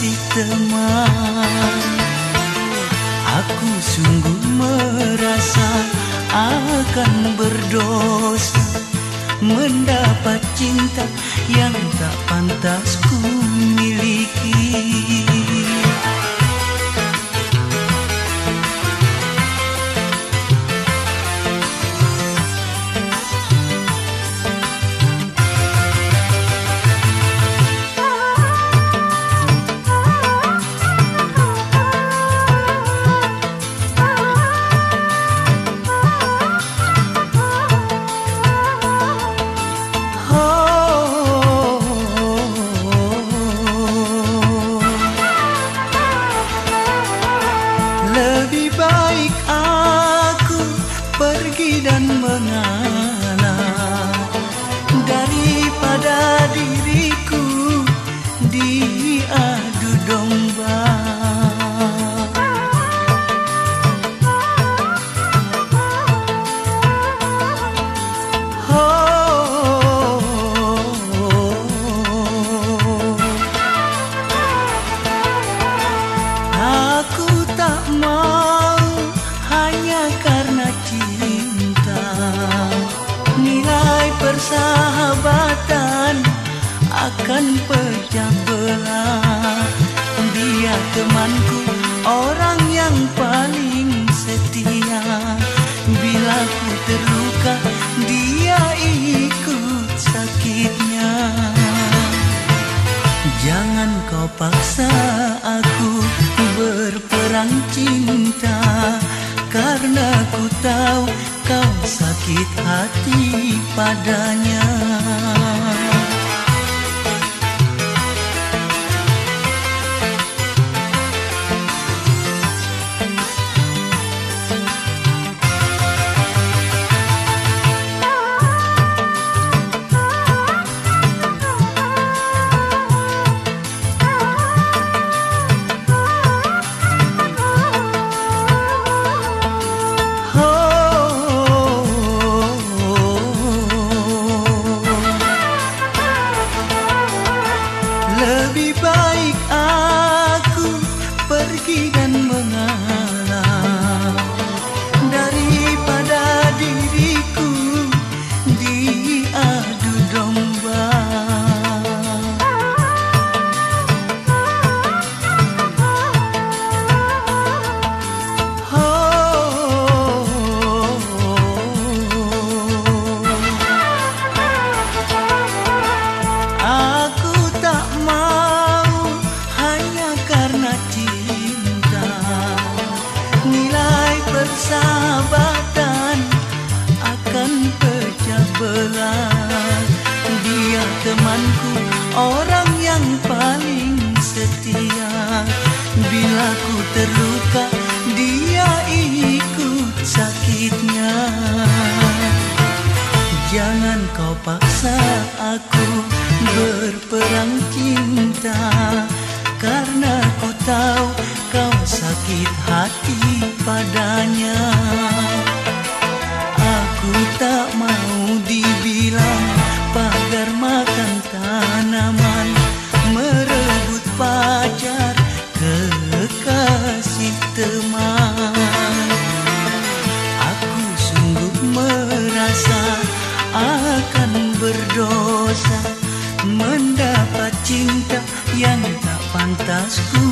kasih teman. Aku sungguh merasa akan berdosa mendapat cinta yang tak pantas ku miliki. Lebih baik aku pergi dan mengalah daripada diriku diadu domba. Aku tak mau hanya karena cinta, nilai persahabatan akan pecah belah. Dia temanku, orang yang paling setia. Bila ku terluka, dia ikut sakitnya. Jangan kau paksa aku berperang cinta, karena ku tahu kau sakit hati padanya. Lebih baik aku pergi dan mengalah daripada diriku diadu domba. Aku tak mau hanya karena cinta, nilai persahabatan akan pecah belah. Dia temanku, orang yang paling setia. Bila ku terluka, dia ikut sakitnya. Jangan kau paksa aku berperang cinta, karena ku tahu kau sakit hati padanya. Aku tak mau dibilang pagar makan tanaman, merebut pacar kekasih teman. Aku sungguh merasa akan berdosa mendapat cinta yang tak pantas ku